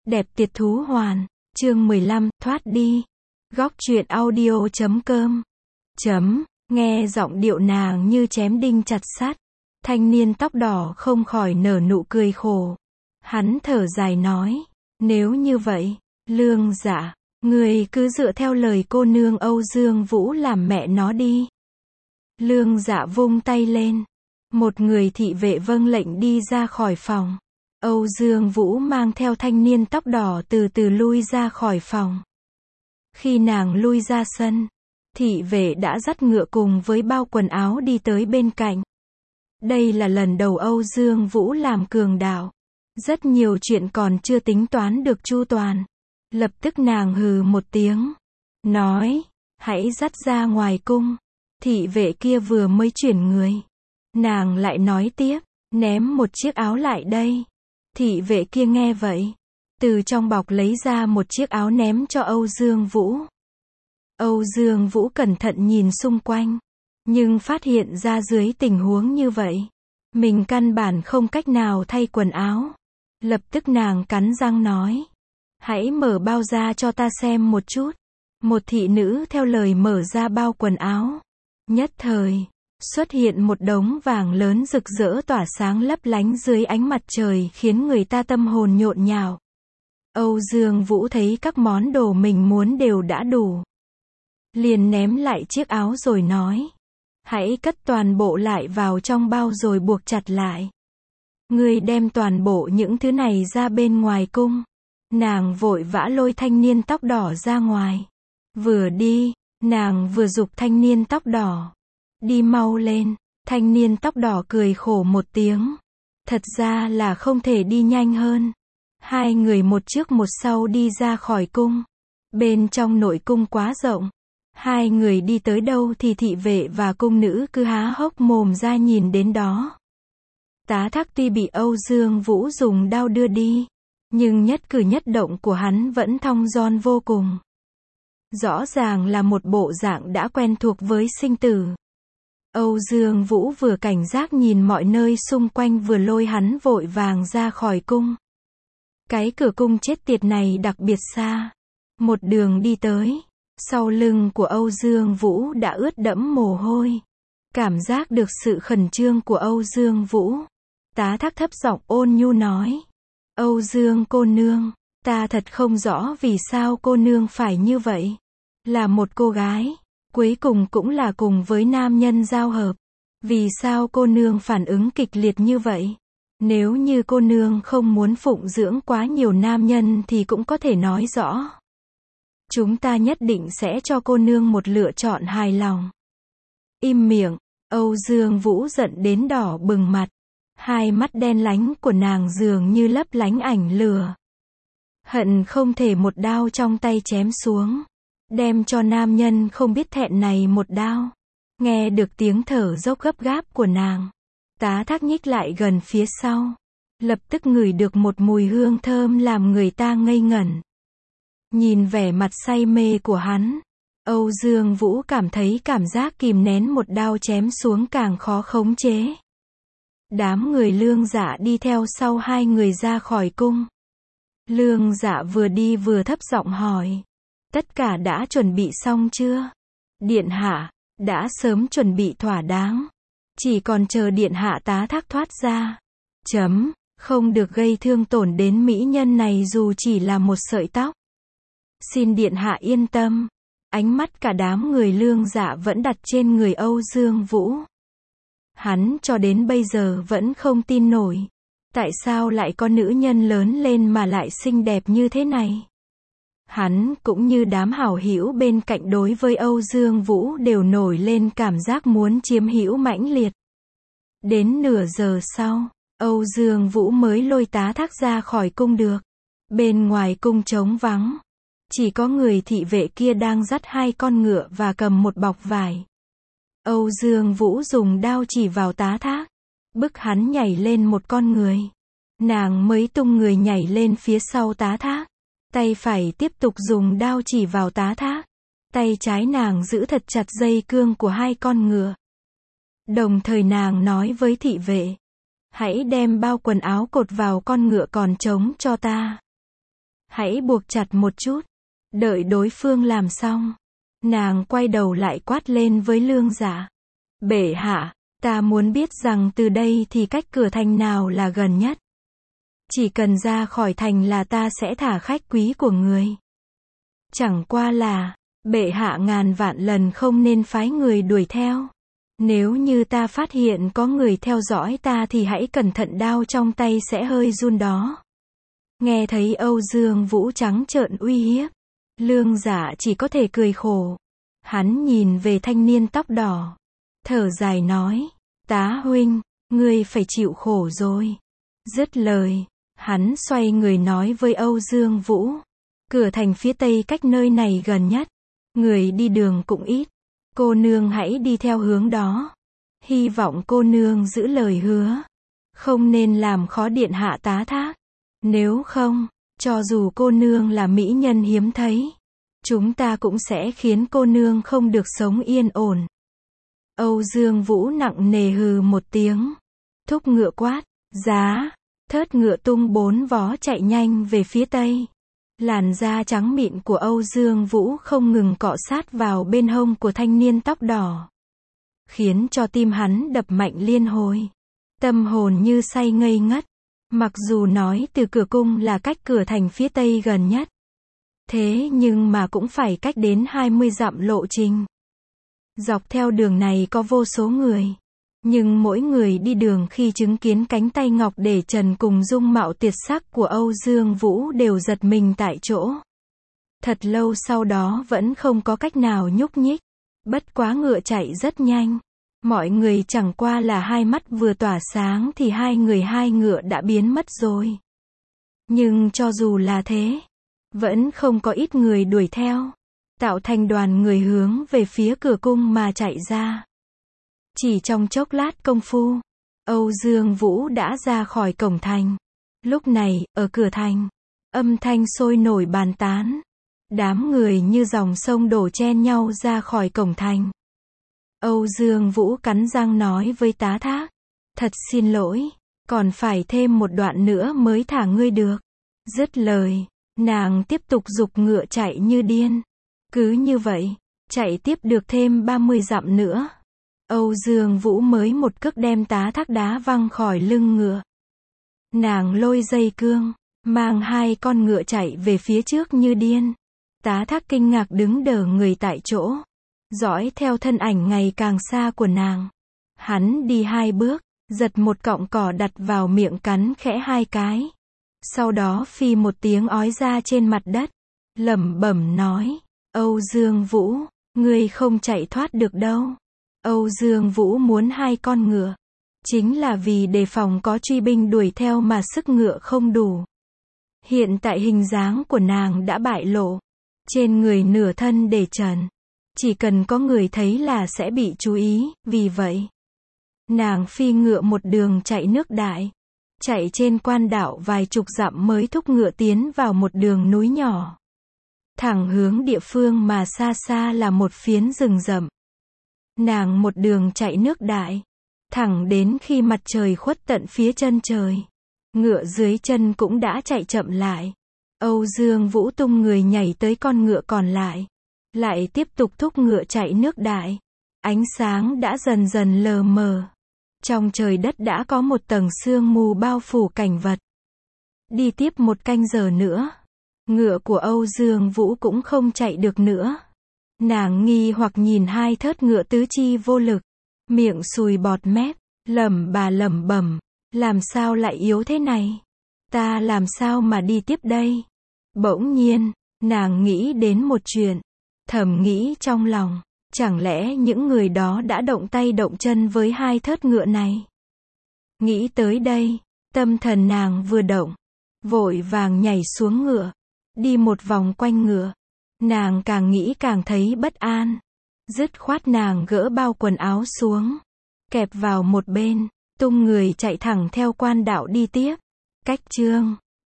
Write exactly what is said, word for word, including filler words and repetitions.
Đẹp tuyệt thú hoàn. Chương mười lăm, thoát đi. Góc truyện audio chấm com. Chấm, nghe giọng điệu nàng như chém đinh chặt sắt. Thanh niên tóc đỏ không khỏi nở nụ cười khổ. Hắn thở dài nói, nếu như vậy, Lương Dạ, người cứ dựa theo lời cô nương Âu Dương Vũ làm mẹ nó đi. Lương Dạ vung tay lên. Một người thị vệ vâng lệnh đi ra khỏi phòng. Âu Dương Vũ mang theo thanh niên tóc đỏ từ từ lui ra khỏi phòng. Khi nàng lui ra sân, thị vệ đã dắt ngựa cùng với bao quần áo đi tới bên cạnh. Đây là lần đầu Âu Dương Vũ làm cường đạo. Rất nhiều chuyện còn chưa tính toán được chu toàn. Lập tức nàng hừ một tiếng. Nói, hãy dắt ra ngoài cung. Thị vệ kia vừa mới chuyển người. Nàng lại nói tiếp, ném một chiếc áo lại đây. Thị vệ kia nghe vậy. Từ trong bọc lấy ra một chiếc áo ném cho Âu Dương Vũ. Âu Dương Vũ cẩn thận nhìn xung quanh. Nhưng phát hiện ra dưới tình huống như vậy. Mình căn bản không cách nào thay quần áo. Lập tức nàng cắn răng nói. Hãy mở bao ra cho ta xem một chút. Một thị nữ theo lời mở ra bao quần áo. Nhất thời, xuất hiện một đống vàng lớn rực rỡ tỏa sáng lấp lánh dưới ánh mặt trời khiến người ta tâm hồn nhộn nhạo. Âu Dương Vũ thấy các món đồ mình muốn đều đã đủ. Liền ném lại chiếc áo rồi nói. Hãy cất toàn bộ lại vào trong bao rồi buộc chặt lại. Ngươi đem toàn bộ những thứ này ra bên ngoài cung. Nàng vội vã lôi thanh niên tóc đỏ ra ngoài. Vừa đi, nàng vừa giục thanh niên tóc đỏ. Đi mau lên. Thanh niên tóc đỏ cười khổ một tiếng. Thật ra là không thể đi nhanh hơn. Hai người một trước một sau đi ra khỏi cung. Bên trong nội cung quá rộng. Hai người đi tới đâu thì thị vệ và cung nữ cứ há hốc mồm ra nhìn đến đó. Tá Thác tuy bị Âu Dương Vũ dùng đao đưa đi, nhưng nhất cử nhất động của hắn vẫn thong dong vô cùng. Rõ ràng là một bộ dạng đã quen thuộc với sinh tử. Âu Dương Vũ vừa cảnh giác nhìn mọi nơi xung quanh vừa lôi hắn vội vàng ra khỏi cung. Cái cửa cung chết tiệt này đặc biệt xa. Một đường đi tới, sau lưng của Âu Dương Vũ đã ướt đẫm mồ hôi. Cảm giác được sự khẩn trương của Âu Dương Vũ. Tá Thác thấp giọng ôn nhu nói. Âu Dương cô nương, ta thật không rõ vì sao cô nương phải như vậy. Là một cô gái, cuối cùng cũng là cùng với nam nhân giao hợp. Vì sao cô nương phản ứng kịch liệt như vậy? Nếu như cô nương không muốn phụng dưỡng quá nhiều nam nhân thì cũng có thể nói rõ. Chúng ta nhất định sẽ cho cô nương một lựa chọn hài lòng. Im miệng, Âu Dương Vũ giận đến đỏ bừng mặt. Hai mắt đen lánh của nàng dường như lấp lánh ảnh lửa. Hận không thể một đao trong tay chém xuống. Đem cho nam nhân không biết thẹn này một đao. Nghe được tiếng thở dốc gấp gáp của nàng. Tá Thác nhích lại gần phía sau. Lập tức ngửi được một mùi hương thơm làm người ta ngây ngẩn. Nhìn vẻ mặt say mê của hắn. Âu Dương Vũ cảm thấy cảm giác kìm nén một đao chém xuống càng khó khống chế. Đám người Lương Dạ đi theo sau hai người ra khỏi cung. Lương Dạ vừa đi vừa thấp giọng hỏi. Tất cả đã chuẩn bị xong chưa? Điện hạ, đã sớm chuẩn bị thỏa đáng. Chỉ còn chờ điện hạ Tá Thác thoát ra. Chấm, không được gây thương tổn đến mỹ nhân này dù chỉ là một sợi tóc. Xin điện hạ yên tâm. Ánh mắt cả đám người Lương Dạ vẫn đặt trên người Âu Dương Vũ. Hắn cho đến bây giờ vẫn không tin nổi. Tại sao lại có nữ nhân lớn lên mà lại xinh đẹp như thế này? Hắn cũng như đám hảo hữu bên cạnh đối với Âu Dương Vũ đều nổi lên cảm giác muốn chiếm hữu mãnh liệt. Đến nửa giờ sau, Âu Dương Vũ mới lôi Tá Thác ra khỏi cung được. Bên ngoài cung trống vắng. Chỉ có người thị vệ kia đang dắt hai con ngựa và cầm một bọc vải. Âu Dương Vũ dùng đao chỉ vào Tá Thác. Bức hắn nhảy lên một con người. Nàng mới tung người nhảy lên phía sau Tá Thác. Tay phải tiếp tục dùng đao chỉ vào Tá Thác. Tay trái nàng giữ thật chặt dây cương của hai con ngựa. Đồng thời nàng nói với thị vệ. Hãy đem bao quần áo cột vào con ngựa còn trống cho ta. hãy buộc chặt một chút. Đợi đối phương làm xong, nàng quay đầu lại quát lên với Lương Dạ. Bệ hạ, ta muốn biết rằng từ đây thì cách cửa thành nào là gần nhất. Chỉ cần ra khỏi thành là ta sẽ thả khách quý của người. Chẳng qua là, bệ hạ ngàn vạn lần không nên phái người đuổi theo. Nếu như ta phát hiện có người theo dõi ta thì hãy cẩn thận, đao trong tay sẽ hơi run đó. Nghe thấy Âu Dương Vũ trắng trợn uy hiếp, Lương Dạ chỉ có thể cười khổ. Hắn nhìn về thanh niên tóc đỏ, thở dài nói, tá huynh, ngươi phải chịu khổ rồi. Dứt lời, hắn xoay người nói với Âu Dương Vũ, cửa thành phía tây cách nơi này gần nhất, người đi đường cũng ít, cô nương hãy đi theo hướng đó. Hy vọng cô nương giữ lời hứa, không nên làm khó điện hạ tá thác. Nếu không, cho dù cô nương là mỹ nhân hiếm thấy, chúng ta cũng sẽ khiến cô nương không được sống yên ổn. Âu Dương Vũ nặng nề hừ một tiếng, thúc ngựa quát, giá, thớt ngựa tung bốn vó chạy nhanh về phía tây. Làn da trắng mịn của Âu Dương Vũ không ngừng cọ sát vào bên hông của thanh niên tóc đỏ, khiến cho tim hắn đập mạnh liên hồi, tâm hồn như say ngây ngất. Mặc dù nói từ cửa cung là cách cửa thành phía tây gần nhất, thế nhưng mà cũng phải cách đến hai mươi dặm lộ trình. Dọc theo đường này có vô số người, nhưng mỗi người đi đường khi chứng kiến cánh tay ngọc để trần cùng dung mạo tuyệt sắc của Âu Dương Vũ đều giật mình tại chỗ. Thật lâu sau đó vẫn không có cách nào nhúc nhích. Bất quá ngựa chạy rất nhanh. Mọi người chẳng qua là hai mắt vừa tỏa sáng thì hai người hai ngựa đã biến mất rồi. Nhưng cho dù là thế, vẫn không có ít người đuổi theo, tạo thành đoàn người hướng về phía cửa cung mà chạy ra. Chỉ trong chốc lát công phu, Âu Dương Vũ đã ra khỏi cổng thành. Lúc này, ở cửa thành, âm thanh sôi nổi bàn tán. Đám người như dòng sông đổ chen nhau ra khỏi cổng thành. Âu Dương Vũ cắn răng nói với tá thác, thật xin lỗi, còn phải thêm một đoạn nữa mới thả ngươi được. Dứt lời, nàng tiếp tục giục ngựa chạy như điên. Cứ như vậy, chạy tiếp được thêm ba mươi dặm nữa, Âu Dương Vũ mới một cước đem tá thác đá văng khỏi lưng ngựa. Nàng lôi dây cương, mang hai con ngựa chạy về phía trước như điên. Tá thác kinh ngạc đứng đờ người tại chỗ, dõi theo thân ảnh ngày càng xa của nàng. Hắn đi hai bước, giật một cọng cỏ đặt vào miệng cắn khẽ hai cái. Sau đó phi một tiếng ói ra trên mặt đất, lẩm bẩm nói, Âu Dương Vũ, ngươi không chạy thoát được đâu. Âu Dương Vũ muốn hai con ngựa, chính là vì đề phòng có truy binh đuổi theo mà sức ngựa không đủ. Hiện tại hình dáng của nàng đã bại lộ, trên người nửa thân để trần, chỉ cần có người thấy là sẽ bị chú ý, vì vậy, nàng phi ngựa một đường chạy nước đại, chạy trên quan đạo vài chục dặm mới thúc ngựa tiến vào một đường núi nhỏ, thẳng hướng địa phương mà xa xa là một phiến rừng rậm. Nàng một đường chạy nước đại, thẳng đến khi mặt trời khuất tận phía chân trời. Ngựa dưới chân cũng đã chạy chậm lại. Âu Dương Vũ tung người nhảy tới con ngựa còn lại, lại tiếp tục thúc ngựa chạy nước đại. Ánh sáng đã dần dần lờ mờ. Trong trời đất đã có một tầng sương mù bao phủ cảnh vật. Đi tiếp một canh giờ nữa, ngựa của Âu Dương Vũ cũng không chạy được nữa. Nàng nghi hoặc nhìn hai thớt ngựa tứ chi vô lực, miệng sùi bọt mép, lẩm bà lẩm bẩm, làm sao lại yếu thế này? Ta làm sao mà đi tiếp đây? Bỗng nhiên, nàng nghĩ đến một chuyện, thầm nghĩ trong lòng, chẳng lẽ những người đó đã động tay động chân với hai thớt ngựa này? Nghĩ tới đây, tâm thần nàng vừa động, vội vàng nhảy xuống ngựa, đi một vòng quanh ngựa. Nàng càng nghĩ càng thấy bất an. Dứt khoát nàng gỡ bao quần áo xuống, kẹp vào một bên, tung người chạy thẳng theo quan đạo đi tiếp. Cách chương